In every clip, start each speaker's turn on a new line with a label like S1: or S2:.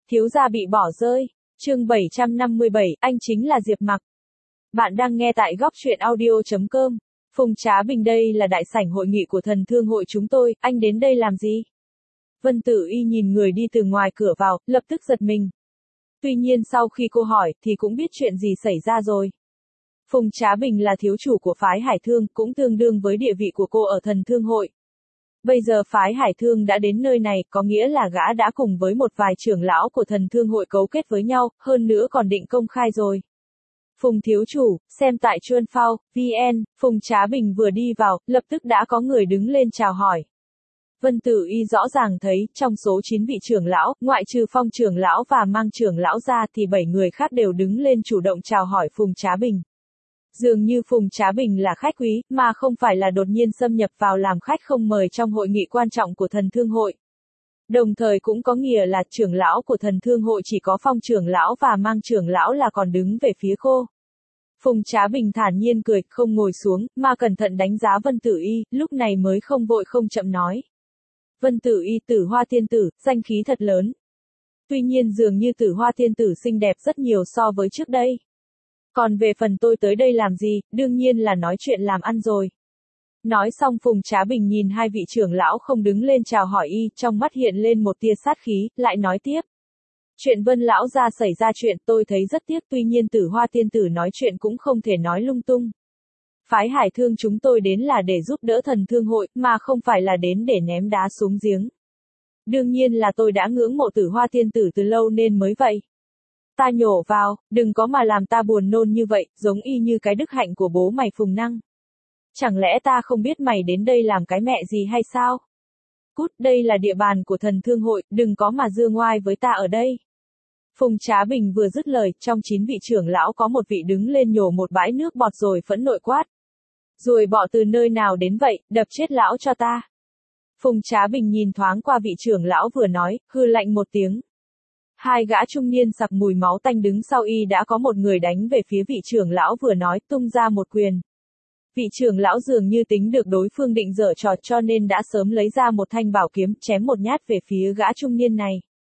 S1: Thiếu gia bị bỏ rơi. Chương 757, anh chính là Diệp Mặc. Bạn đang nghe tại góc truyện audio.com. Phùng Trá Bình, đây là đại sảnh hội nghị của thần thương hội chúng tôi, anh đến đây làm gì? Vân Tử Y nhìn người đi từ ngoài cửa vào, lập tức giật mình. Tuy nhiên sau khi cô hỏi, thì cũng biết chuyện gì xảy ra rồi. Phùng Trá Bình là thiếu chủ của phái Hải Thương, cũng tương đương với địa vị của cô ở thần thương hội. Bây giờ phái Hải Thương đã đến nơi này, có nghĩa là gã đã cùng với một vài trưởng lão của thần thương hội cấu kết với nhau, hơn nữa còn định công khai rồi. Phùng thiếu chủ, xem tại Chuân Phao, VN, Phùng Trá Bình vừa đi vào, lập tức đã có người đứng lên chào hỏi. Vân Tử Y rõ ràng thấy, trong số 9 vị trưởng lão, ngoại trừ Phong trưởng lão và Mang trưởng lão ra thì 7 người khác đều đứng lên chủ động chào hỏi Phùng Trá Bình. Dường như Phùng Trá Bình là khách quý, mà không phải là đột nhiên xâm nhập vào làm khách không mời trong hội nghị quan trọng của thần thương hội. Đồng thời cũng có nghĩa là trưởng lão của thần thương hội chỉ có Phong trưởng lão và Mang trưởng lão là còn đứng về phía cô. Phùng Trá Bình thản nhiên cười, không ngồi xuống, mà cẩn thận đánh giá Vân Tử Y, lúc này mới không vội không chậm nói. Vân Tử Y, Tử Hoa tiên tử, danh khí thật lớn. Tuy nhiên dường như Tử Hoa tiên tử xinh đẹp rất nhiều so với trước đây. Còn về phần tôi tới đây làm gì, đương nhiên là nói chuyện làm ăn rồi. Nói xong Phùng Trá Bình nhìn hai vị trưởng lão không đứng lên chào hỏi y, trong mắt hiện lên một tia sát khí, lại nói tiếp. Chuyện Vân lão gia xảy ra chuyện tôi thấy rất tiếc, tuy nhiên Tử Hoa tiên tử nói chuyện cũng không thể nói lung tung. Phái Hải Thương chúng tôi đến là để giúp đỡ thần thương hội, mà không phải là đến để ném đá xuống giếng. Đương nhiên là tôi đã ngưỡng mộ Tử Hoa tiên tử từ lâu nên mới vậy. Ta nhổ vào, đừng có mà làm ta buồn nôn như vậy, giống y như cái đức hạnh của bố mày Phùng Năng. Chẳng lẽ ta không biết mày đến đây làm cái mẹ gì hay sao? Cút, đây là địa bàn của thần thương hội, đừng có mà dương ngoai với ta ở đây. Phùng Trá Bình vừa dứt lời, trong 9 vị trưởng lão có một vị đứng lên nhổ một bãi nước bọt rồi phẫn nộ quát. Ruồi bọ từ nơi nào đến vậy, đập chết lão cho ta. Phùng Trá Bình nhìn thoáng qua vị trưởng lão vừa nói, hừ lạnh một tiếng. Hai gã trung niên sặc mùi máu tanh đứng sau y đã có một người đánh về phía vị trưởng lão vừa nói, tung ra một quyền. Vị trưởng lão dường như tính được đối phương định giở trò cho nên đã sớm lấy ra một thanh bảo kiếm chém một nhát về phía gã trung niên này.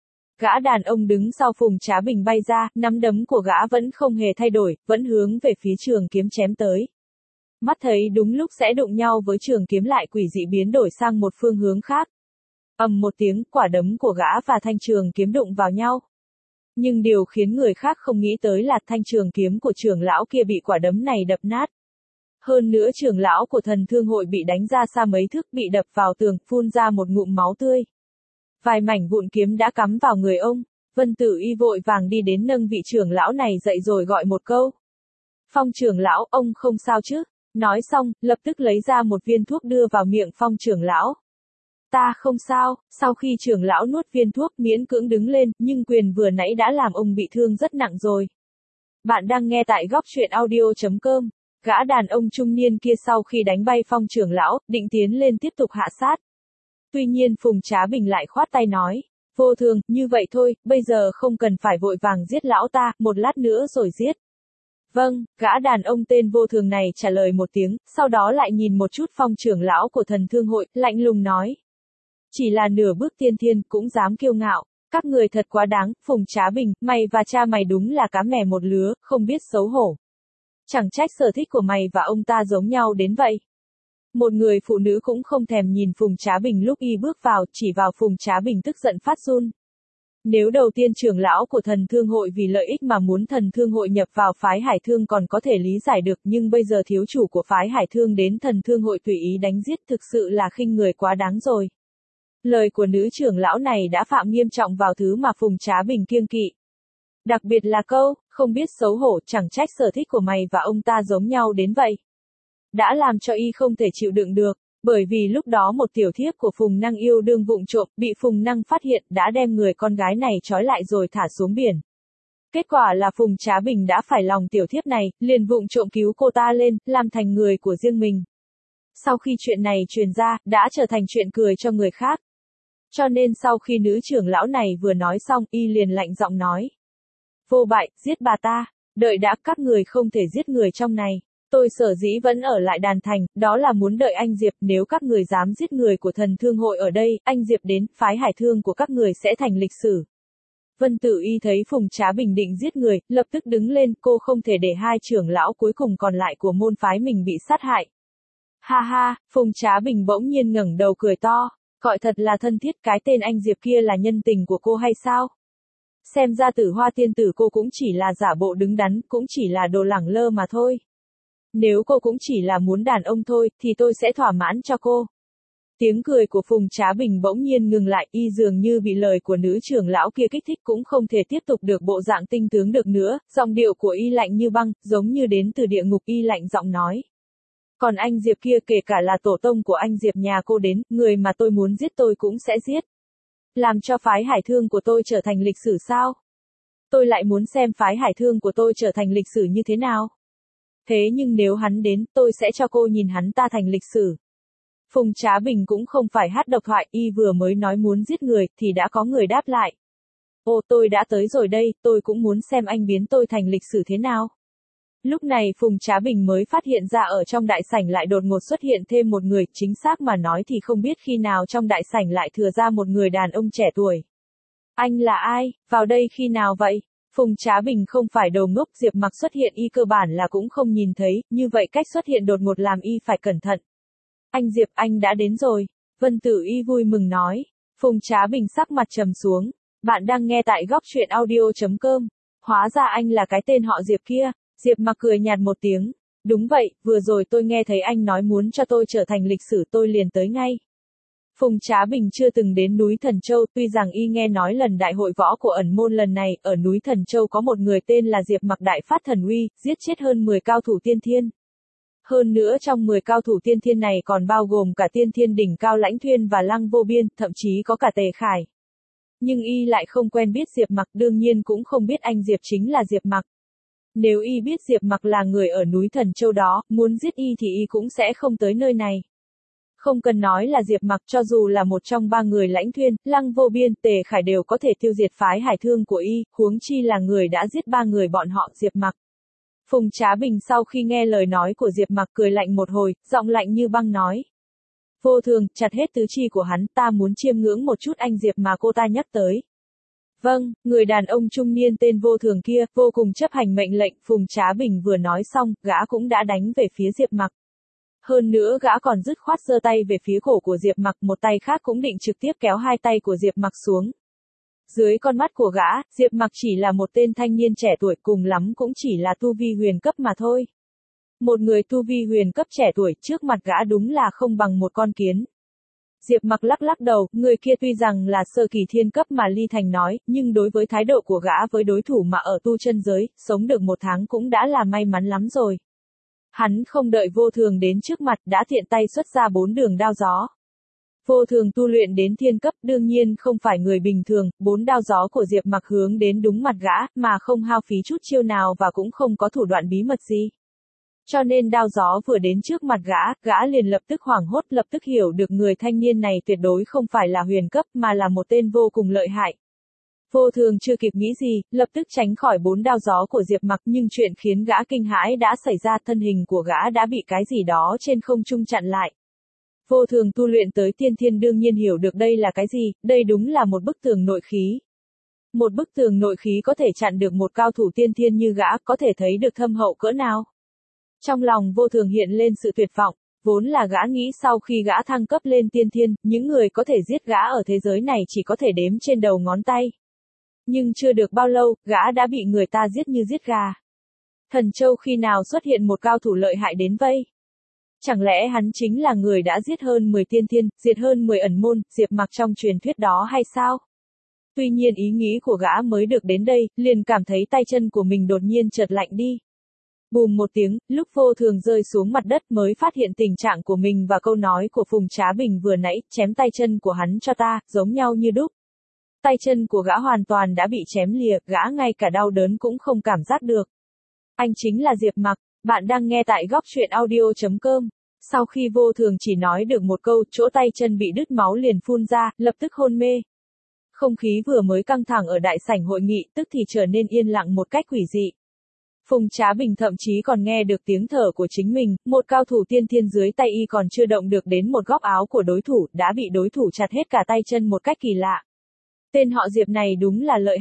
S1: Gã đàn ông đứng sau Phùng Trá Bình bay ra, nắm đấm của gã vẫn không hề thay đổi, vẫn hướng về phía trường kiếm chém tới. Mắt thấy đúng lúc sẽ đụng nhau với trường kiếm lại quỷ dị biến đổi sang một phương hướng khác. Ầm một tiếng, quả đấm của gã và thanh trường kiếm đụng vào nhau. Nhưng điều khiến người khác không nghĩ tới là thanh trường kiếm của trưởng lão kia bị quả đấm này đập nát. Hơn nữa trưởng lão của thần thương hội bị đánh ra xa mấy thước, bị đập vào tường, phun ra một ngụm máu tươi. Vài mảnh vụn kiếm đã cắm vào người ông. Vân Tử Y vội vàng đi đến nâng vị trưởng lão này dậy rồi gọi một câu. Phong trưởng lão, ông không sao chứ? Nói xong, lập tức lấy ra một viên thuốc đưa vào miệng Phong trưởng lão. Ta không sao. Sau khi trưởng lão nuốt viên thuốc miễn cưỡng đứng lên, nhưng quyền vừa nãy đã làm ông bị thương rất nặng rồi. Bạn đang nghe tại góc truyện audio.com. Gã đàn ông trung niên kia sau khi đánh bay Phong trưởng lão, định tiến lên tiếp tục hạ sát. Tuy nhiên Phùng Trá Bình lại khoát tay nói. Vô thường, như vậy thôi, bây giờ không cần phải vội vàng giết lão ta, một lát nữa rồi giết. Vâng, gã đàn ông tên Vô Thường này trả lời một tiếng, sau đó lại nhìn một chút Phong trưởng lão của thần thương hội, lạnh lùng nói. Chỉ là nửa bước tiên thiên cũng dám kiêu ngạo, các người thật quá đáng, Phùng Trá Bình, mày và cha mày đúng là cá mè một lứa, không biết xấu hổ. Chẳng trách sở thích của mày và ông ta giống nhau đến vậy. Một người phụ nữ cũng không thèm nhìn Phùng Trá Bình lúc y bước vào, chỉ vào Phùng Trá Bình tức giận phát run. Nếu đầu tiên trưởng lão của thần thương hội vì lợi ích mà muốn thần thương hội nhập vào phái Hải Thương còn có thể lý giải được, nhưng bây giờ thiếu chủ của phái Hải Thương đến thần thương hội tùy ý đánh giết thực sự là khinh người quá đáng rồi. Lời của nữ trưởng lão này đã phạm nghiêm trọng vào thứ mà Phùng Trá Bình kiêng kỵ. Đặc biệt là câu, không biết xấu hổ, chẳng trách sở thích của mày và ông ta giống nhau đến vậy. Đã làm cho y không thể chịu đựng được, bởi vì lúc đó một tiểu thiếp của Phùng Năng yêu đương vụng trộm, bị Phùng Năng phát hiện, đã đem người con gái này trói lại rồi thả xuống biển. Kết quả là Phùng Trá Bình đã phải lòng tiểu thiếp này, liền vụng trộm cứu cô ta lên, làm thành người của riêng mình. Sau khi chuyện này truyền ra, đã trở thành chuyện cười cho người khác. Cho nên sau khi nữ trưởng lão này vừa nói xong, y liền lạnh giọng nói. Vô bại, giết bà ta, đợi đã, các người không thể giết người trong này. Tôi sở dĩ vẫn ở lại đàn thành, đó là muốn đợi anh Diệp, nếu các người dám giết người của thần thương hội ở đây, anh Diệp đến, phái Hải Thương của các người sẽ thành lịch sử. Vân Tử Y thấy Phùng Trá Bình định giết người, lập tức đứng lên, cô không thể để hai trưởng lão cuối cùng còn lại của môn phái mình bị sát hại. Ha ha, Phùng Trá Bình bỗng nhiên ngẩng đầu cười to, gọi thật là thân thiết, cái tên anh Diệp kia là nhân tình của cô hay sao? Xem ra Tử Hoa tiên tử cô cũng chỉ là giả bộ đứng đắn, cũng chỉ là đồ lẳng lơ mà thôi. Nếu cô cũng chỉ là muốn đàn ông thôi, thì tôi sẽ thỏa mãn cho cô. Tiếng cười của Phùng Trá Bình bỗng nhiên ngừng lại, y dường như bị lời của nữ trưởng lão kia kích thích cũng không thể tiếp tục được bộ dạng tinh tướng được nữa, giọng điệu của y lạnh như băng, giống như đến từ địa ngục, y lạnh giọng nói. Còn anh Diệp kia kể cả là tổ tông của anh Diệp nhà cô đến, người mà tôi muốn giết tôi cũng sẽ giết. Làm cho phái Hải Thương của tôi trở thành lịch sử sao? Tôi lại muốn xem phái Hải Thương của tôi trở thành lịch sử như thế nào? Thế nhưng nếu hắn đến, tôi sẽ cho cô nhìn hắn ta thành lịch sử. Phùng Trá Bình cũng không phải hát độc thoại, y vừa mới nói muốn giết người, thì đã có người đáp lại. Ồ, tôi đã tới rồi đây, tôi cũng muốn xem anh biến tôi thành lịch sử thế nào. Lúc này Phùng Trá Bình mới phát hiện ra ở trong đại sảnh lại đột ngột xuất hiện thêm một người, chính xác mà nói thì không biết khi nào trong đại sảnh lại thừa ra một người đàn ông trẻ tuổi. Anh là ai, vào đây khi nào vậy? Phùng Trá Bình không phải đồ ngốc, Diệp Mặc xuất hiện y cơ bản là cũng không nhìn thấy, như vậy cách xuất hiện đột ngột làm y phải cẩn thận. Anh Diệp, anh đã đến rồi. Vân Tử Y vui mừng nói. Phùng Trá Bình sắc mặt trầm xuống. Bạn đang nghe tại góc truyện audio.com. Hóa ra anh là cái tên họ Diệp kia. Diệp Mặc cười nhạt một tiếng. Đúng vậy, vừa rồi tôi nghe thấy anh nói muốn cho tôi trở thành lịch sử, tôi liền tới ngay. Phùng Trá Bình chưa từng đến núi Thần Châu, tuy rằng y nghe nói lần đại hội võ của ẩn môn lần này, ở núi Thần Châu có một người tên là Diệp Mặc đại phát thần uy, giết chết hơn 10 cao thủ tiên thiên. Hơn nữa trong 10 cao thủ tiên thiên này còn bao gồm cả tiên thiên đỉnh cao Lãnh Thuyên và Lăng Vô Biên, thậm chí có cả Tề Khải. Nhưng y lại không quen biết Diệp Mặc, đương nhiên cũng không biết anh Diệp chính là Diệp Mặc. Nếu y biết Diệp Mặc là người ở núi Thần Châu đó, muốn giết y thì y cũng sẽ không tới nơi này. Không cần nói là Diệp Mặc, cho dù là một trong ba người Lãnh Thuyên, Lăng Vô Biên, Tề Khải đều có thể tiêu diệt phái Hải Thương của y, huống chi là người đã giết ba người bọn họ, Diệp Mặc. Phùng Trá Bình sau khi nghe lời nói của Diệp Mặc cười lạnh một hồi, giọng lạnh như băng nói. Vô Thường, chặt hết tứ chi của hắn, ta muốn chiêm ngưỡng một chút anh Diệp mà cô ta nhắc tới. Vâng, người đàn ông trung niên tên Vô Thường kia, vô cùng chấp hành mệnh lệnh, Phùng Trá Bình vừa nói xong, gã cũng đã đánh về phía Diệp Mặc. Hơn nữa gã còn dứt khoát giơ tay về phía cổ của Diệp Mặc, một tay khác cũng định trực tiếp kéo hai tay của Diệp Mặc xuống. Dưới con mắt của gã, Diệp Mặc chỉ là một tên thanh niên trẻ tuổi, cùng lắm cũng chỉ là tu vi huyền cấp mà thôi. Một người tu vi huyền cấp trẻ tuổi trước mặt gã đúng là không bằng một con kiến. Diệp Mặc lắc lắc đầu, người kia tuy rằng là sơ kỳ thiên cấp mà Ly Thành nói, nhưng đối với thái độ của gã với đối thủ mà ở tu chân giới, sống được một tháng cũng đã là may mắn lắm rồi. Hắn không đợi Vô Thường đến trước mặt, đã tiện tay xuất ra 4 đường đao gió. Vô Thường tu luyện đến thiên cấp, đương nhiên không phải người bình thường, 4 đao gió của Diệp Mặc hướng đến đúng mặt gã, mà không hao phí chút chiêu nào và cũng không có thủ đoạn bí mật gì. Cho nên đao gió vừa đến trước mặt gã liền lập tức hoảng hốt, lập tức hiểu được người thanh niên này tuyệt đối không phải là huyền cấp mà là một tên vô cùng lợi hại. Vô Thường chưa kịp nghĩ gì, lập tức tránh khỏi 4 đao gió của Diệp Mặc, nhưng chuyện khiến gã kinh hãi đã xảy ra, thân hình của gã đã bị cái gì đó trên không trung chặn lại. Vô Thường tu luyện tới tiên thiên đương nhiên hiểu được đây là cái gì, đây đúng là một bức tường nội khí. Một bức tường nội khí có thể chặn được một cao thủ tiên thiên như gã, có thể thấy được thâm hậu cỡ nào. Trong lòng Vô Thường hiện lên sự tuyệt vọng, vốn là gã nghĩ sau khi gã thăng cấp lên tiên thiên, những người có thể giết gã ở thế giới này chỉ có thể đếm trên đầu ngón tay. Nhưng chưa được bao lâu, gã đã bị người ta giết như giết gà. Thần Châu khi nào xuất hiện một cao thủ lợi hại đến vây? Chẳng lẽ hắn chính là người đã giết hơn 10 tiên thiên, diệt hơn 10 ẩn môn, Diệp Mặc trong truyền thuyết đó hay sao? Tuy nhiên ý nghĩ của gã mới được đến đây, liền cảm thấy tay chân của mình đột nhiên chợt lạnh đi. Bùm một tiếng, lúc Vô Thường rơi xuống mặt đất mới phát hiện tình trạng của mình và câu nói của Phùng Trá Bình vừa nãy, chém tay chân của hắn cho ta, giống nhau như đúc. Tay chân của gã hoàn toàn đã bị chém lìa, gã ngay cả đau đớn cũng không cảm giác được. Anh chính là Diệp Mặc, bạn đang nghe tại góc truyện audio.com. Sau khi Vô Thường chỉ nói được một câu, chỗ tay chân bị đứt máu liền phun ra, lập tức hôn mê. Không khí vừa mới căng thẳng ở đại sảnh hội nghị, tức thì trở nên yên lặng một cách quỷ dị. Phùng Trá Bình thậm chí còn nghe được tiếng thở của chính mình, một cao thủ tiên thiên dưới tay y còn chưa động được đến một góc áo của đối thủ, đã bị đối thủ chặt hết cả tay chân một cách kỳ lạ. Tên họ Diệp này đúng là lợi hại,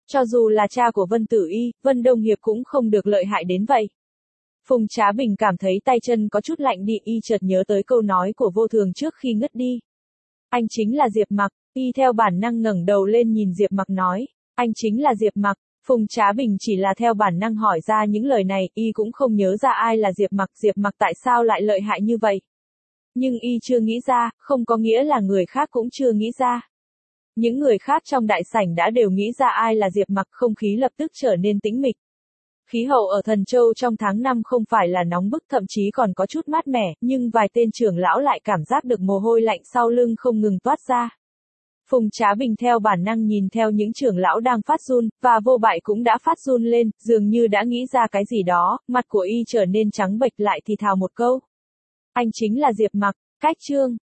S1: Cho dù là cha của Vân Tử Y, Vân Đông Hiệp cũng không được lợi hại đến vậy. Phùng Trá Bình cảm thấy tay chân có chút lạnh đi, y chợt nhớ tới câu nói của Vô Thường trước khi ngất đi. Anh chính là Diệp Mặc, y theo bản năng ngẩng đầu lên nhìn Diệp Mặc nói, anh chính là Diệp Mặc. Phùng Trá Bình chỉ là theo bản năng hỏi ra những lời này, y cũng không nhớ ra ai là Diệp Mặc tại sao lại lợi hại như vậy. Nhưng y chưa nghĩ ra, không có nghĩa là người khác cũng chưa nghĩ ra. Những người khác trong đại sảnh đã đều nghĩ ra ai là Diệp Mặc, không khí lập tức trở nên tĩnh mịch. Khí hậu ở Thần Châu trong tháng 5 không phải là nóng bức, thậm chí còn có chút mát mẻ, nhưng vài tên trưởng lão lại cảm giác được mồ hôi lạnh sau lưng không ngừng toát ra. Phùng Trá Bình theo bản năng nhìn theo những trưởng lão đang phát run, và Vô Bại cũng đã phát run lên, dường như đã nghĩ ra cái gì đó, mặt của y trở nên trắng bệch lại thì thào một câu. Anh chính là Diệp Mặc. Cách chương